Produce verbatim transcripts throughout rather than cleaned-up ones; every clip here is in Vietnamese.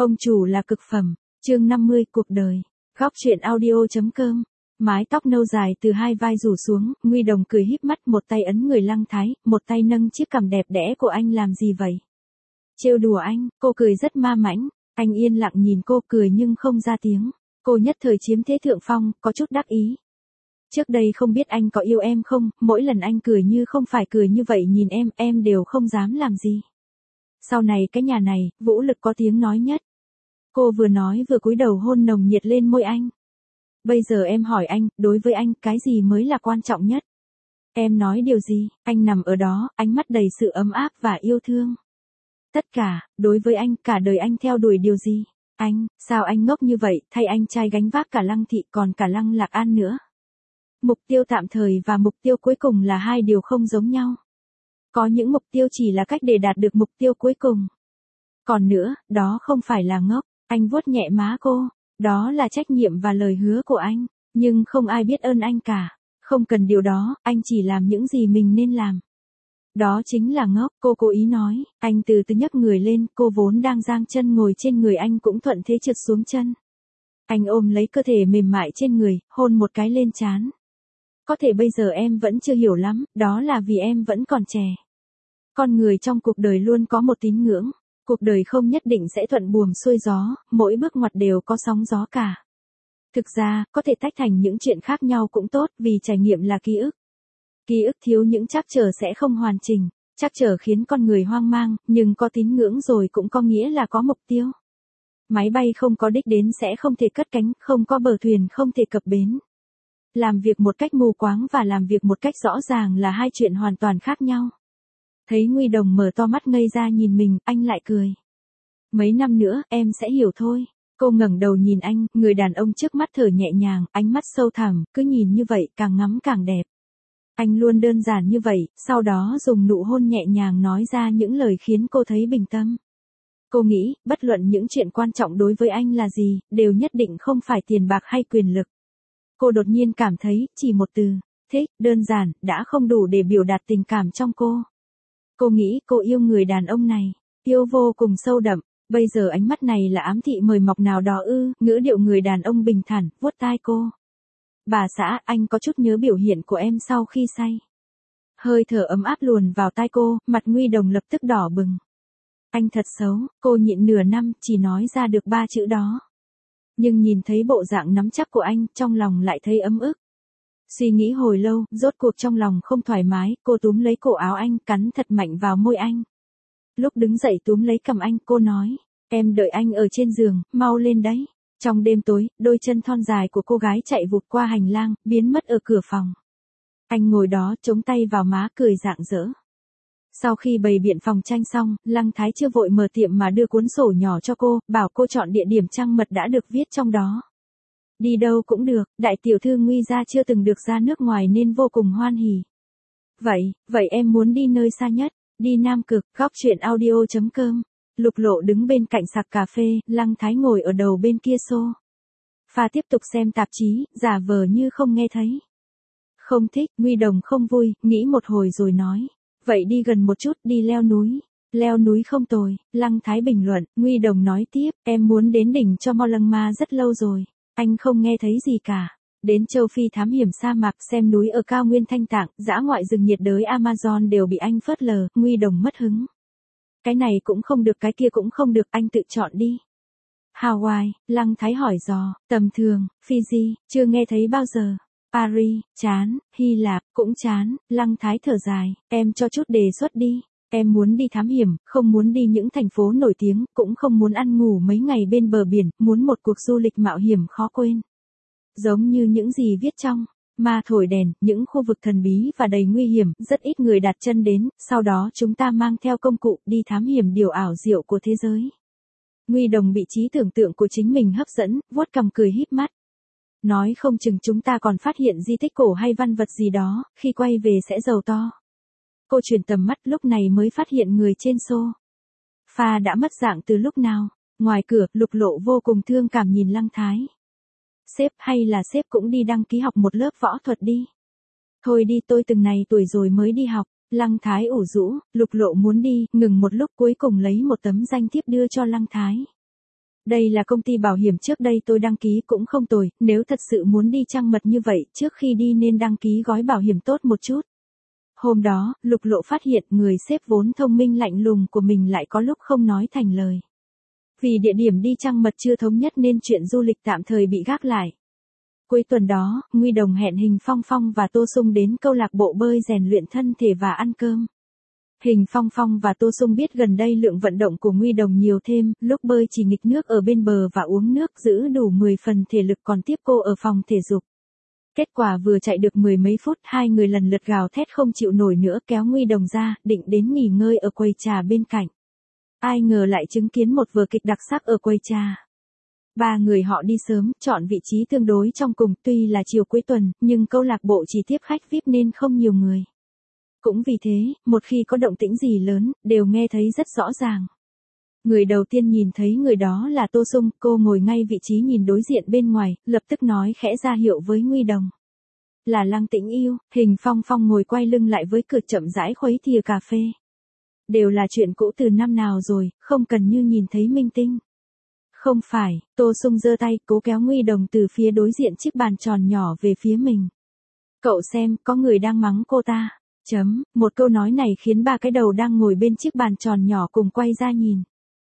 Ông chủ là cực phẩm, chương năm mươi cuộc đời. Góc truyện audio.com. Mái tóc nâu dài từ hai vai rủ xuống, Nguy Đồng cười híp mắt, một tay ấn người Lăng Thái, một tay nâng chiếc cằm đẹp đẽ của anh. Làm gì vậy? Trêu đùa anh. Cô cười rất ma mãnh. Anh yên lặng nhìn cô, cười nhưng không ra tiếng. Cô nhất thời chiếm thế thượng phong, có chút đắc ý. Trước đây không biết anh có yêu em không, mỗi lần anh cười như không phải cười như vậy nhìn em, em đều không dám làm gì. Sau này cái nhà này, vũ lực có tiếng nói nhất. Cô vừa nói vừa cúi đầu hôn nồng nhiệt lên môi anh. Bây giờ em hỏi anh, đối với anh, cái gì mới là quan trọng nhất? Em nói điều gì? Anh nằm ở đó, ánh mắt đầy sự ấm áp và yêu thương. Tất cả, đối với anh, cả đời anh theo đuổi điều gì? Anh, sao anh ngốc như vậy, thay anh trai gánh vác cả Lăng Thị còn cả Lăng Lạc An nữa? Mục tiêu tạm thời và mục tiêu cuối cùng là hai điều không giống nhau. Có những mục tiêu chỉ là cách để đạt được mục tiêu cuối cùng. Còn nữa, đó không phải là ngốc. Anh vuốt nhẹ má cô. Đó là trách nhiệm và lời hứa của anh. Nhưng không ai biết ơn anh cả. Không cần điều đó, anh chỉ làm những gì mình nên làm. Đó chính là ngốc, cô cố ý nói. Anh từ từ nhấc người lên, cô vốn đang giang chân ngồi trên người anh cũng thuận thế trượt xuống chân. Anh ôm lấy cơ thể mềm mại trên người, hôn một cái lên trán. Có thể bây giờ em vẫn chưa hiểu lắm, đó là vì em vẫn còn trẻ. Con người trong cuộc đời luôn có một tín ngưỡng. Cuộc đời không nhất định sẽ thuận buồm xuôi gió, mỗi bước ngoặt đều có sóng gió cả. Thực ra, có thể tách thành những chuyện khác nhau cũng tốt, vì trải nghiệm là ký ức. Ký ức thiếu những trắc trở sẽ không hoàn chỉnh, trắc trở khiến con người hoang mang, nhưng có tín ngưỡng rồi cũng có nghĩa là có mục tiêu. Máy bay không có đích đến sẽ không thể cất cánh, không có bờ thuyền không thể cập bến. Làm việc một cách mù quáng và làm việc một cách rõ ràng là hai chuyện hoàn toàn khác nhau. Thấy Nguy Đồng mở to mắt ngây ra nhìn mình, anh lại cười. Mấy năm nữa, em sẽ hiểu thôi. Cô ngẩng đầu nhìn anh, người đàn ông trước mắt thở nhẹ nhàng, ánh mắt sâu thẳm, cứ nhìn như vậy, càng ngắm càng đẹp. Anh luôn đơn giản như vậy, sau đó dùng nụ hôn nhẹ nhàng nói ra những lời khiến cô thấy bình tâm. Cô nghĩ, bất luận những chuyện quan trọng đối với anh là gì, đều nhất định không phải tiền bạc hay quyền lực. Cô đột nhiên cảm thấy, chỉ một từ, thích, đơn giản, đã không đủ để biểu đạt tình cảm trong cô. Cô nghĩ cô yêu người đàn ông này, yêu vô cùng sâu đậm, bây giờ ánh mắt này là ám thị mời mọc nào đó ư, ngữ điệu người đàn ông bình thản, vuốt tai cô. Bà xã, anh có chút nhớ biểu hiện của em sau khi say. Hơi thở ấm áp luồn vào tai cô, mặt Nguy Đồng lập tức đỏ bừng. Anh thật xấu, cô nhịn nửa năm, chỉ nói ra được ba chữ đó. Nhưng nhìn thấy bộ dạng nắm chắc của anh, trong lòng lại thấy ấm ức. Suy nghĩ hồi lâu, rốt cuộc trong lòng không thoải mái, cô túm lấy cổ áo anh, cắn thật mạnh vào môi anh. Lúc đứng dậy túm lấy cằm anh, cô nói, em đợi anh ở trên giường, mau lên đấy. Trong đêm tối, đôi chân thon dài của cô gái chạy vụt qua hành lang, biến mất ở cửa phòng. Anh ngồi đó, chống tay vào má, cười rạng rỡ. Sau khi bày biện phòng tranh xong, Lăng Thái chưa vội mở tiệm mà đưa cuốn sổ nhỏ cho cô, bảo cô chọn địa điểm trăng mật đã được viết trong đó. Đi đâu cũng được, đại tiểu thư Nguy gia chưa từng được ra nước ngoài nên vô cùng hoan hỉ. Vậy, vậy em muốn đi nơi xa nhất, đi Nam Cực, góc truyện audio.com. Lục Lộ đứng bên cạnh sạp cà phê, Lăng Thái ngồi ở đầu bên kia xô. Pha tiếp tục xem tạp chí, giả vờ như không nghe thấy. Không thích, Nguy Đồng không vui, nghĩ một hồi rồi nói. Vậy đi gần một chút, đi leo núi. Leo núi không tồi, Lăng Thái bình luận, Nguy Đồng nói tiếp, em muốn đến đỉnh Cho Mo Lăng Ma rất lâu rồi. Anh không nghe thấy gì cả. Đến châu Phi thám hiểm sa mạc, xem núi ở cao nguyên Thanh Tạng, dã ngoại rừng nhiệt đới Amazon đều bị anh phớt lờ, Nguy Đồng mất hứng. Cái này cũng không được, cái kia cũng không được, anh tự chọn đi. Hawaii, Lăng Thái hỏi dò, tầm thường, Fiji, chưa nghe thấy bao giờ. Paris, chán, Hy Lạp, cũng chán, Lăng Thái thở dài, em cho chút đề xuất đi. Em muốn đi thám hiểm, không muốn đi những thành phố nổi tiếng, cũng không muốn ăn ngủ mấy ngày bên bờ biển, muốn một cuộc du lịch mạo hiểm khó quên. Giống như những gì viết trong Ma Thổi Đèn, những khu vực thần bí và đầy nguy hiểm, rất ít người đặt chân đến, sau đó chúng ta mang theo công cụ, đi thám hiểm điều ảo diệu của thế giới. Nguy Đồng bị trí tưởng tượng của chính mình hấp dẫn, vuốt cằm cười híp mắt. Nói không chừng chúng ta còn phát hiện di tích cổ hay văn vật gì đó, khi quay về sẽ giàu to. Cô chuyển tầm mắt lúc này mới phát hiện người trên xô. Pha đã mất dạng từ lúc nào. Ngoài cửa, Lục Lộ vô cùng thương cảm nhìn Lăng Thái. Sếp, hay là sếp cũng đi đăng ký học một lớp võ thuật đi. Thôi đi, tôi từng này tuổi rồi mới đi học. Lăng Thái ủ rũ, Lục Lộ muốn đi, ngừng một lúc cuối cùng lấy một tấm danh thiếp đưa cho Lăng Thái. Đây là công ty bảo hiểm trước đây tôi đăng ký cũng không tồi, nếu thật sự muốn đi trăng mật như vậy, trước khi đi nên đăng ký gói bảo hiểm tốt một chút. Hôm đó, Lục Lộ phát hiện người sếp vốn thông minh lạnh lùng của mình lại có lúc không nói thành lời. Vì địa điểm đi trăng mật chưa thống nhất nên chuyện du lịch tạm thời bị gác lại. Cuối tuần đó, Nguy Đồng hẹn Hình Phong Phong và Tô Sung đến câu lạc bộ bơi rèn luyện thân thể và ăn cơm. Hình Phong Phong và Tô Sung biết gần đây lượng vận động của Nguy Đồng nhiều thêm, lúc bơi chỉ nghịch nước ở bên bờ và uống nước giữ đủ mười phần thể lực còn tiếp cô ở phòng thể dục. Kết quả vừa chạy được mười mấy phút, hai người lần lượt gào thét không chịu nổi nữa kéo Nguy Đồng ra, định đến nghỉ ngơi ở quầy trà bên cạnh. Ai ngờ lại chứng kiến một vở kịch đặc sắc ở quầy trà. Ba người họ đi sớm, chọn vị trí tương đối trong cùng, tuy là chiều cuối tuần, nhưng câu lạc bộ chỉ tiếp khách vi ai pi nên không nhiều người. Cũng vì thế, một khi có động tĩnh gì lớn, đều nghe thấy rất rõ ràng. Người đầu tiên nhìn thấy người đó là Tô Sung, cô ngồi ngay vị trí nhìn đối diện bên ngoài, lập tức nói khẽ ra hiệu với Nguy Đồng. Là Lăng Tĩnh Yêu. Hình Phong Phong ngồi quay lưng lại với cửa chậm rãi khuấy thìa cà phê. Đều là chuyện cũ từ năm nào rồi, không cần như nhìn thấy minh tinh. Không phải, Tô Sung giơ tay cố kéo Nguy Đồng từ phía đối diện chiếc bàn tròn nhỏ về phía mình. Cậu xem, có người đang mắng cô ta. Chấm, một câu nói này khiến ba cái đầu đang ngồi bên chiếc bàn tròn nhỏ cùng quay ra nhìn.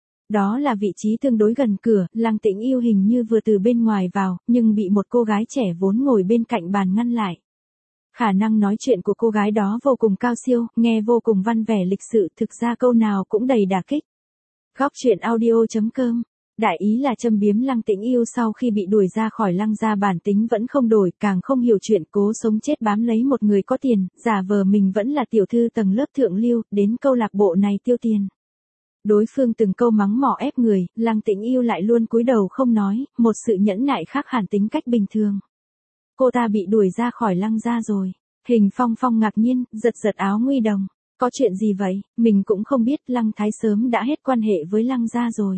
Đó là vị trí tương đối gần cửa, Lăng Tĩnh Yêu hình như vừa từ bên ngoài vào, nhưng bị một cô gái trẻ vốn ngồi bên cạnh bàn ngăn lại. Khả năng nói chuyện của cô gái đó vô cùng cao siêu, nghe vô cùng văn vẻ lịch sự, thực ra câu nào cũng đầy đả kích. Góc truyện audio chấm com. Đại ý là châm biếm Lăng Tĩnh Yêu sau khi bị đuổi ra khỏi Lăng gia bản tính vẫn không đổi, càng không hiểu chuyện cố sống chết bám lấy một người có tiền, giả vờ mình vẫn là tiểu thư tầng lớp thượng lưu, đến câu lạc bộ này tiêu tiền. Đối phương từng câu mắng mỏ ép người, Lăng Tĩnh Yêu lại luôn cúi đầu không nói, một sự nhẫn nại khác hẳn tính cách bình thường. Cô ta bị đuổi ra khỏi Lăng gia rồi. Hình Phong Phong ngạc nhiên, giật giật áo Nguy Đồng. Có chuyện gì vậy, mình cũng không biết, Lăng Thái sớm đã hết quan hệ với Lăng gia rồi.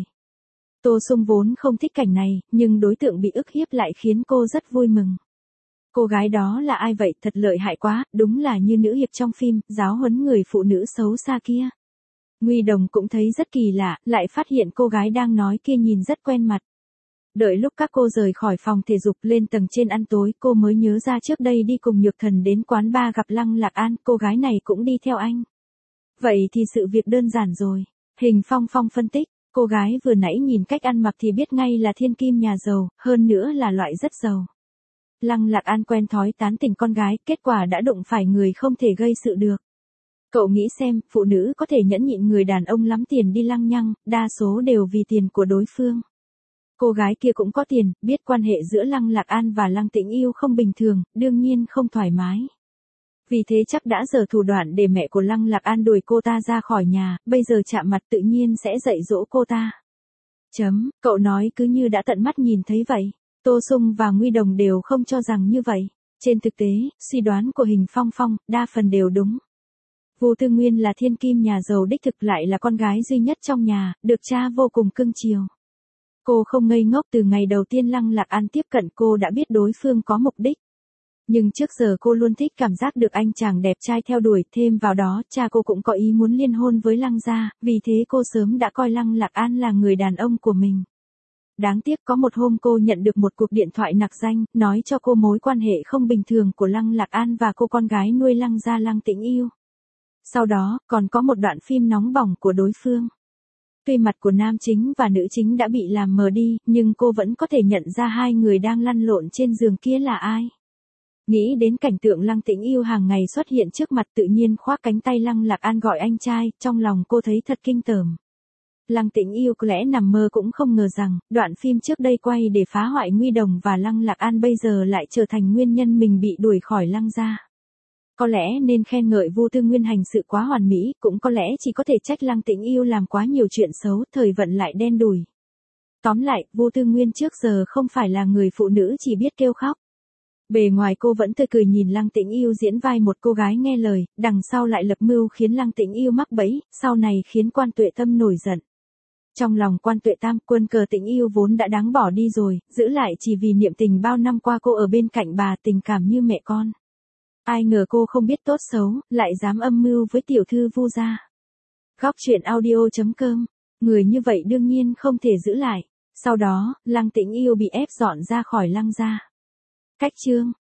Tô Sung vốn không thích cảnh này, nhưng đối tượng bị ức hiếp lại khiến cô rất vui mừng. Cô gái đó là ai vậy, thật lợi hại quá, đúng là như nữ hiệp trong phim, giáo huấn người phụ nữ xấu xa kia. Nguy Đồng cũng thấy rất kỳ lạ, lại phát hiện cô gái đang nói kia nhìn rất quen mặt. Đợi lúc các cô rời khỏi phòng thể dục lên tầng trên ăn tối, cô mới nhớ ra trước đây đi cùng Nhược Thần đến quán bar gặp Lăng Lạc An, cô gái này cũng đi theo anh. Vậy thì sự việc đơn giản rồi. Hình Phong Phong phân tích, cô gái vừa nãy nhìn cách ăn mặc thì biết ngay là thiên kim nhà giàu, hơn nữa là loại rất giàu. Lăng Lạc An quen thói tán tỉnh con gái, kết quả đã đụng phải người không thể gây sự được. Cậu nghĩ xem, phụ nữ có thể nhẫn nhịn người đàn ông lắm tiền đi lăng nhăng, đa số đều vì tiền của đối phương. Cô gái kia cũng có tiền, biết quan hệ giữa Lăng Lạc An và Lăng Tĩnh Yêu không bình thường, đương nhiên không thoải mái. Vì thế chắc đã giở thủ đoạn để mẹ của Lăng Lạc An đuổi cô ta ra khỏi nhà, bây giờ chạm mặt tự nhiên sẽ dạy dỗ cô ta. Chấm, cậu nói cứ như đã tận mắt nhìn thấy vậy. Tô Sung và Nguy Đồng đều không cho rằng như vậy. Trên thực tế, suy đoán của Hình Phong Phong, đa phần đều đúng. Vu Tư Nguyên là thiên kim nhà giàu đích thực, lại là con gái duy nhất trong nhà, được cha vô cùng cưng chiều. Cô không ngây ngốc, từ ngày đầu tiên Lăng Lạc An tiếp cận cô đã biết đối phương có mục đích. Nhưng trước giờ cô luôn thích cảm giác được anh chàng đẹp trai theo đuổi, thêm vào đó, cha cô cũng có ý muốn liên hôn với Lăng gia, vì thế cô sớm đã coi Lăng Lạc An là người đàn ông của mình. Đáng tiếc có một hôm cô nhận được một cuộc điện thoại nặc danh, nói cho cô mối quan hệ không bình thường của Lăng Lạc An và cô con gái nuôi Lăng gia Lăng Tĩnh Yêu. Sau đó, còn có một đoạn phim nóng bỏng của đối phương. Tuy mặt của nam chính và nữ chính đã bị làm mờ đi, nhưng cô vẫn có thể nhận ra hai người đang lăn lộn trên giường kia là ai. Nghĩ đến cảnh tượng Lăng Tĩnh Yêu hàng ngày xuất hiện trước mặt, tự nhiên khoác cánh tay Lăng Lạc An gọi anh trai, trong lòng cô thấy thật kinh tởm. Lăng Tĩnh Yêu có lẽ nằm mơ cũng không ngờ rằng, đoạn phim trước đây quay để phá hoại Nguy Đồng và Lăng Lạc An bây giờ lại trở thành nguyên nhân mình bị đuổi khỏi Lăng gia. Có lẽ nên khen ngợi Vu Tư Nguyên hành sự quá hoàn mỹ, cũng có lẽ chỉ có thể trách Lăng Tĩnh Yêu làm quá nhiều chuyện xấu, thời vận lại đen đủi. Tóm lại, Vu Tư Nguyên trước giờ không phải là người phụ nữ chỉ biết kêu khóc. Bề ngoài cô vẫn tươi cười nhìn Lăng Tĩnh Yêu diễn vai một cô gái nghe lời, đằng sau lại lập mưu khiến Lăng Tĩnh Yêu mắc bẫy, sau này khiến Quan Tuệ Tâm nổi giận. Trong lòng Quan Tuệ Tam, quân cờ Tĩnh Yêu vốn đã đáng bỏ đi rồi, giữ lại chỉ vì niệm tình bao năm qua cô ở bên cạnh bà, tình cảm như mẹ con. Ai ngờ cô không biết tốt xấu, lại dám âm mưu với tiểu thư Vu gia. Góc truyện audio chấm com, người như vậy đương nhiên không thể giữ lại. Sau đó, Lăng Tĩnh Yêu bị ép dọn ra khỏi Lăng gia. Cách chương